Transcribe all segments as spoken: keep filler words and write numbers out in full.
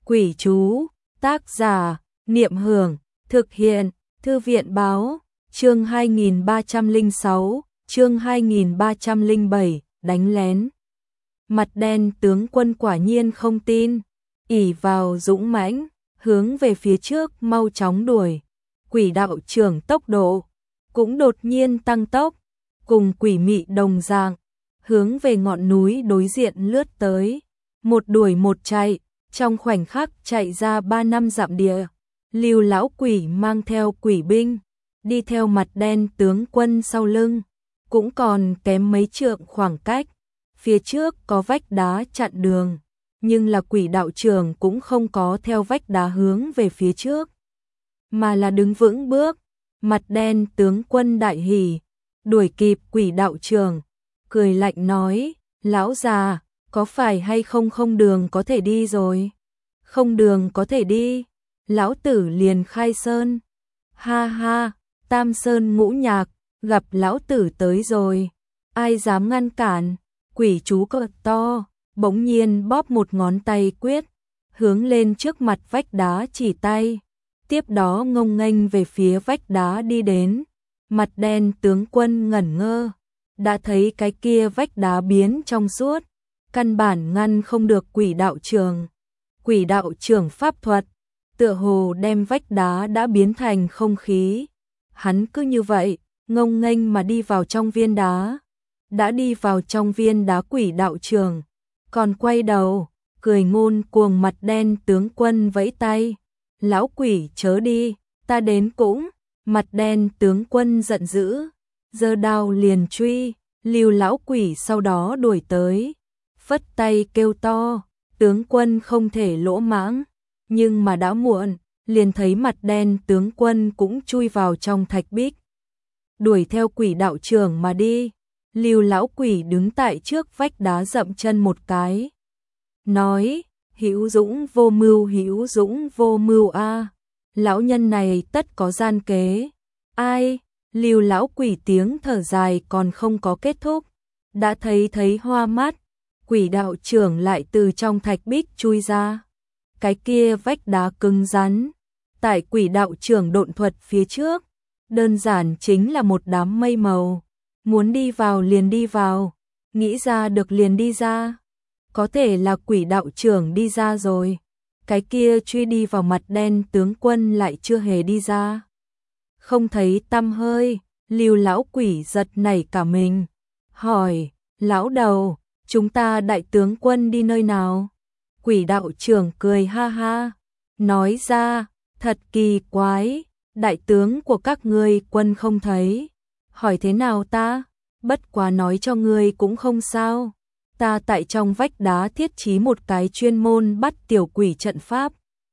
Quỷ chú, tác giả, Niệm Hưởng, thực hiện, Thư viện báo, chương hai nghìn ba trăm lẻ sáu, chương hai nghìn ba trăm lẻ bảy, đánh lén. Mặt đen tướng quân quả nhiên không tin, ỷ vào dũng mãnh, hướng về phía trước mau chóng đuổi. Quỷ đạo trưởng tốc độ cũng đột nhiên tăng tốc, cùng quỷ mị đồng dạng, hướng về ngọn núi đối diện lướt tới, một đuổi một chạy, trong khoảnh khắc chạy ra ba năm dặm địa. Lưu lão quỷ mang theo quỷ binh, đi theo mặt đen tướng quân sau lưng, cũng còn kém mấy trượng khoảng cách. Phía trước có vách đá chặn đường, nhưng là quỷ đạo trưởng cũng không có theo vách đá hướng về phía trước, mà là đứng vững bước. Mặt đen tướng quân đại hỉ, đuổi kịp quỷ đạo trưởng, cười lạnh nói: lão già, có phải hay không không đường có thể đi rồi? Không đường có thể đi, lão tử liền khai sơn. Ha ha, tam sơn ngũ nhạc, gặp lão tử tới rồi, ai dám ngăn cản? Quỷ chú cỡ to, bỗng nhiên bóp một ngón tay quyết, hướng lên trước mặt vách đá chỉ tay, tiếp đó ngông nghênh về phía vách đá đi đến. Mặt đen tướng quân ngẩn ngơ, đã thấy cái kia vách đá biến trong suốt, căn bản ngăn không được quỷ đạo trưởng. Quỷ đạo trưởng pháp thuật, tựa hồ đem vách đá đã biến thành không khí. Hắn cứ như vậy, ngông nghênh mà đi vào trong viên đá. Đã đi vào trong viên đá quỷ đạo trưởng, còn quay đầu, cười ngôn cuồng mặt đen tướng quân vẫy tay. Lão quỷ chớ đi, ta đến cũng. Mặt đen tướng quân giận dữ, giơ đao liền truy. Lưu lão quỷ sau đó đuổi tới, phất tay kêu to: tướng quân không thể lỗ mãng. Nhưng mà đã muộn, liền thấy mặt đen tướng quân cũng chui vào trong thạch bích, đuổi theo quỷ đạo trưởng mà đi. Lưu lão quỷ đứng tại trước vách đá dậm chân một cái, nói: hữu dũng vô mưu, hữu dũng vô mưu a, lão nhân này tất có gian kế. Ai? Lưu lão quỷ tiếng thở dài còn không có kết thúc, đã thấy thấy hoa mắt, quỷ đạo trưởng lại từ trong thạch bích chui ra. Cái kia vách đá cứng rắn, tại quỷ đạo trưởng độn thuật phía trước, đơn giản chính là một đám mây màu, muốn đi vào liền đi vào, nghĩ ra được liền đi ra. Có thể là quỷ đạo trưởng đi ra rồi, cái kia truy đi vào mặt đen tướng quân lại chưa hề đi ra, không thấy tăm hơi. Lưu lão quỷ giật nảy cả mình, hỏi: lão đầu, chúng ta đại tướng quân đi nơi nào? Quỷ đạo trưởng cười ha ha, nói ra: thật kỳ quái, đại tướng của các ngươi quân không thấy. Hỏi thế nào ta? Bất quá nói cho ngươi cũng không sao. Ta tại trong vách đá thiết trí một cái chuyên môn bắt tiểu quỷ trận pháp.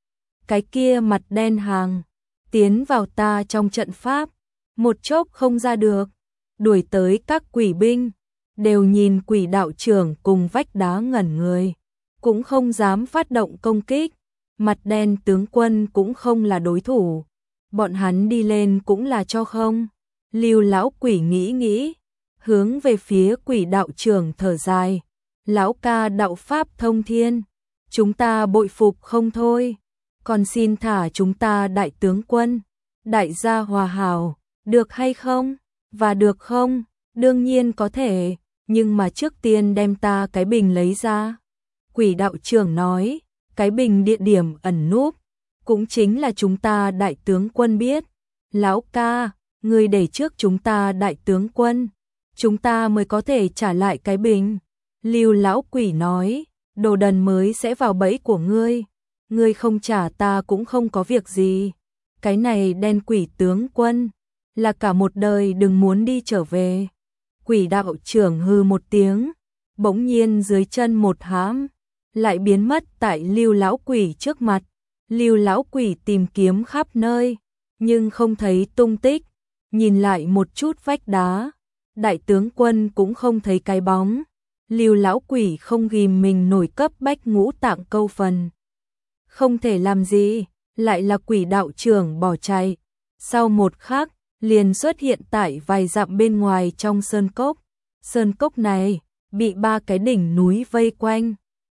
Cái kia mặt đen hàng, tiến vào ta trong trận pháp, một chốc không ra được. Đuổi tới các quỷ binh, đều nhìn quỷ đạo trưởng cùng vách đá ngẩn người, cũng không dám phát động công kích. Mặt đen tướng quân cũng không là đối thủ, bọn hắn đi lên cũng là cho không. Lưu lão quỷ nghĩ nghĩ, hướng về phía quỷ đạo trưởng thở dài: lão ca đạo pháp thông thiên, chúng ta bội phục không thôi, còn xin thả chúng ta đại tướng quân, đại gia hòa hảo, được hay không? Và được không? Đương nhiên có thể, nhưng mà trước tiên đem ta cái bình lấy ra. Quỷ đạo trưởng nói: cái bình địa điểm ẩn núp, cũng chính là chúng ta đại tướng quân biết. Lão ca, ngươi để trước chúng ta đại tướng quân, chúng ta mới có thể trả lại cái bình. Lưu lão quỷ nói: đồ đần mới sẽ vào bẫy của ngươi, ngươi không trả ta cũng không có việc gì. Cái này đen quỷ tướng quân, là cả một đời đừng muốn đi trở về. Quỷ đạo trưởng hư một tiếng, bỗng nhiên dưới chân một hãm, lại biến mất tại Lưu lão quỷ trước mặt. Lưu lão quỷ tìm kiếm khắp nơi, nhưng không thấy tung tích, nhìn lại một chút vách đá, đại tướng quân cũng không thấy cái bóng. Lưu lão quỷ không ghìm mình nổi cấp bách ngũ tạng câu phần, không thể làm gì, lại là quỷ đạo trưởng bỏ chạy. Sau một khắc, liền xuất hiện tại vài dặm bên ngoài trong sơn cốc. Sơn cốc này bị ba cái đỉnh núi vây quanh,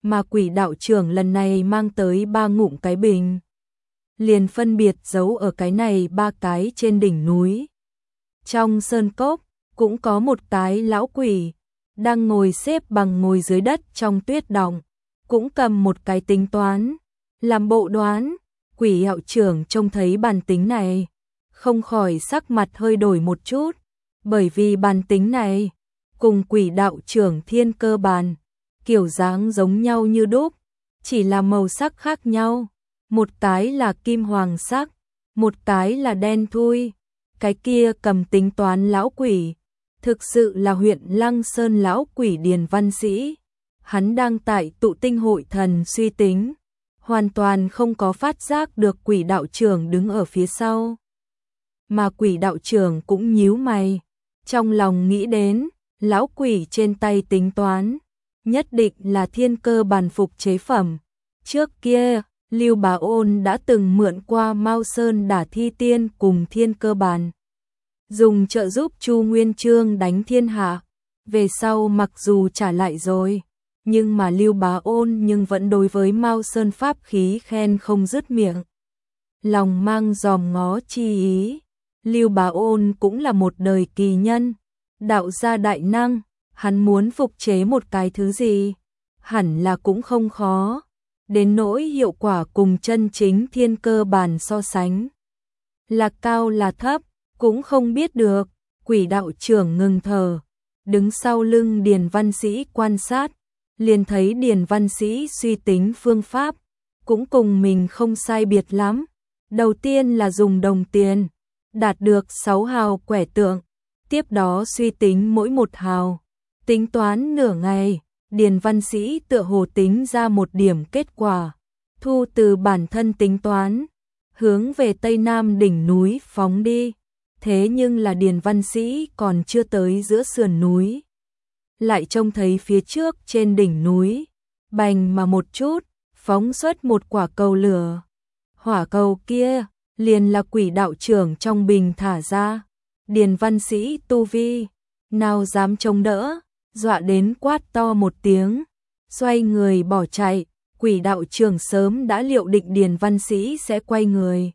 mà quỷ đạo trưởng lần này mang tới ba ngụm cái bình. Liền phân biệt giấu ở cái này ba cái trên đỉnh núi. Trong sơn cốc, cũng có một cái lão quỷ, đang ngồi xếp bằng ngồi dưới đất trong tuyết đọng, cũng cầm một cái tính toán, làm bộ đoán. Quỷ đạo trưởng trông thấy bàn tính này, không khỏi sắc mặt hơi đổi một chút, bởi vì bàn tính này, cùng quỷ đạo trưởng thiên cơ bàn, kiểu dáng giống nhau như đúc, chỉ là màu sắc khác nhau, một cái là kim hoàng sắc, một cái là đen thui. Cái kia cầm tính toán lão quỷ, thực sự là huyện Lăng Sơn lão quỷ Điền Văn Sĩ. Hắn đang tại tụ tinh hội thần suy tính, hoàn toàn không có phát giác được quỷ đạo trưởng đứng ở phía sau. Mà quỷ đạo trưởng cũng nhíu mày, trong lòng nghĩ đến, lão quỷ trên tay tính toán, nhất định là thiên cơ bàn phục chế phẩm. Trước kia, Lưu Bá Ôn đã từng mượn qua Mao Sơn Đả Thi Tiên cùng thiên cơ bàn, dùng trợ giúp Chu Nguyên Chương đánh thiên hạ. Về sau mặc dù trả lại rồi, nhưng mà Lưu Bá Ôn nhưng vẫn đối với Mao Sơn pháp khí khen không dứt miệng, lòng mang dòm ngó chi ý. Lưu Bá Ôn cũng là một đời kỳ nhân, đạo gia đại năng, hắn muốn phục chế một cái thứ gì, hẳn là cũng không khó, đến nỗi hiệu quả cùng chân chính thiên cơ bàn so sánh, là cao là thấp, cũng không biết được. Quỷ đạo trưởng ngừng thở, đứng sau lưng Điền Văn Sĩ quan sát, liền thấy Điền Văn Sĩ suy tính phương pháp, cũng cùng mình không sai biệt lắm. Đầu tiên là dùng đồng tiền, đạt được sáu hào quẻ tượng, tiếp đó suy tính mỗi một hào, tính toán nửa ngày, Điền Văn Sĩ tựa hồ tính ra một điểm kết quả, thu từ bản thân tính toán, hướng về Tây Nam đỉnh núi phóng đi. Thế nhưng là Điền Văn Sĩ còn chưa tới giữa sườn núi, lại trông thấy phía trước trên đỉnh núi, bành mà một chút, phóng xuất một quả cầu lửa. Hỏa cầu kia, liền là quỷ đạo trưởng trong bình thả ra. Điền Văn Sĩ tu vi, nào dám chống đỡ, dọa đến quát to một tiếng, xoay người bỏ chạy. Quỷ đạo trưởng sớm đã liệu định Điền Văn Sĩ sẽ quay người,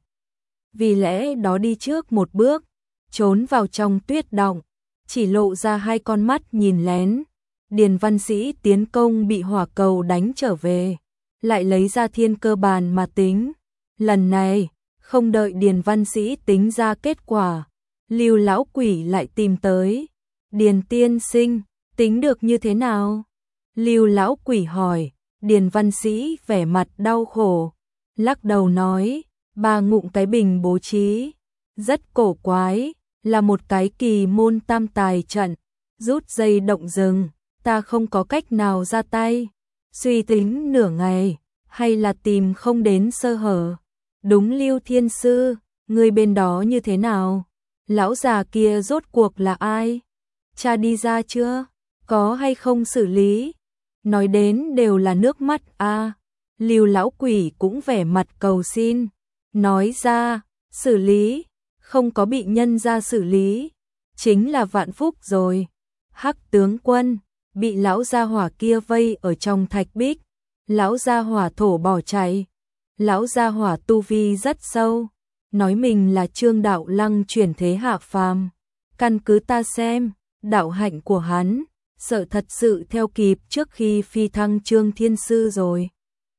vì lẽ đó đi trước một bước, trốn vào trong tuyết động, chỉ lộ ra hai con mắt nhìn lén. Điền Văn Sĩ tiến công bị hỏa cầu đánh trở về, lại lấy ra thiên cơ bàn mà tính. Lần này, không đợi Điền Văn Sĩ tính ra kết quả, Lưu lão quỷ lại tìm tới. Điền tiên sinh, tính được như thế nào? Lưu lão quỷ hỏi. Điền Văn Sĩ vẻ mặt đau khổ, lắc đầu nói, ba ngụm cái bình bố trí, rất cổ quái, là một cái kỳ môn tam tài trận, rút dây động rừng, ta không có cách nào ra tay. Suy tính nửa ngày, hay là tìm không đến sơ hở. Đúng Lưu Thiên Sư, người bên đó như thế nào? Lão già kia rốt cuộc là ai? Cha đi ra chưa? Có hay không xử lý? Nói đến đều là nước mắt a. À, Lưu lão quỷ cũng vẻ mặt cầu xin, nói ra, xử lý, không có bị nhân ra xử lý, chính là vạn phúc rồi. Hắc tướng quân bị lão gia hỏa kia vây ở trong thạch bích, lão gia hỏa thổ bỏ chạy. Lão gia hỏa tu vi rất sâu, nói mình là Trương Đạo Lăng chuyển thế hạ phàm, căn cứ ta xem, đạo hạnh của hắn sợ thật sự theo kịp trước khi phi thăng Trương Thiên Sư rồi.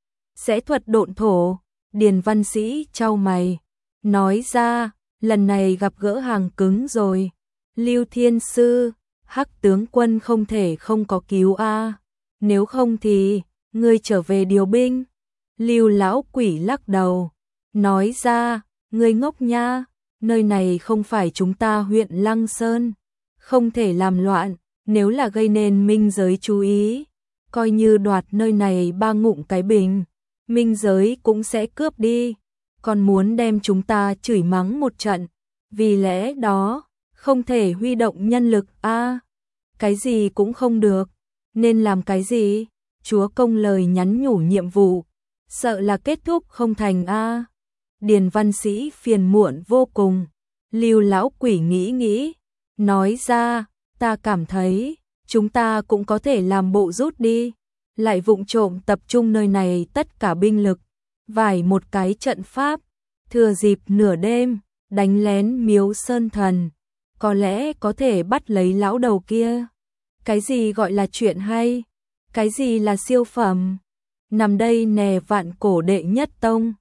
Sẽ thuật độn thổ. Điền Văn Sĩ chau mày, nói ra, lần này gặp gỡ hàng cứng rồi. Lưu Thiên Sư, Hắc tướng quân không thể không có cứu a. Nếu không thì, ngươi trở về điều binh. Lưu lão quỷ lắc đầu, nói ra, ngươi ngốc nha, nơi này không phải chúng ta huyện Lăng Sơn, không thể làm loạn. Nếu là gây nên minh giới chú ý, coi như đoạt nơi này ba ngụm cái bình, minh giới cũng sẽ cướp đi, còn muốn đem chúng ta chửi mắng một trận. Vì lẽ đó, không thể huy động nhân lực a. À, cái gì cũng không được, nên làm cái gì? Chúa công lời nhắn nhủ nhiệm vụ, sợ là kết thúc không thành a. À. Điền Văn Sĩ phiền muộn vô cùng. Lưu lão quỷ nghĩ nghĩ, nói ra, ta cảm thấy, chúng ta cũng có thể làm bộ rút đi. lại vụng trộm tập trung nơi này tất cả binh lực, vải một cái trận pháp, thừa dịp nửa đêm, đánh lén Miếu Sơn Thần, có lẽ có thể bắt lấy lão đầu kia. Cái gì gọi là chuyện hay? Cái gì là siêu phẩm? Nằm đây nè vạn cổ đệ nhất tông,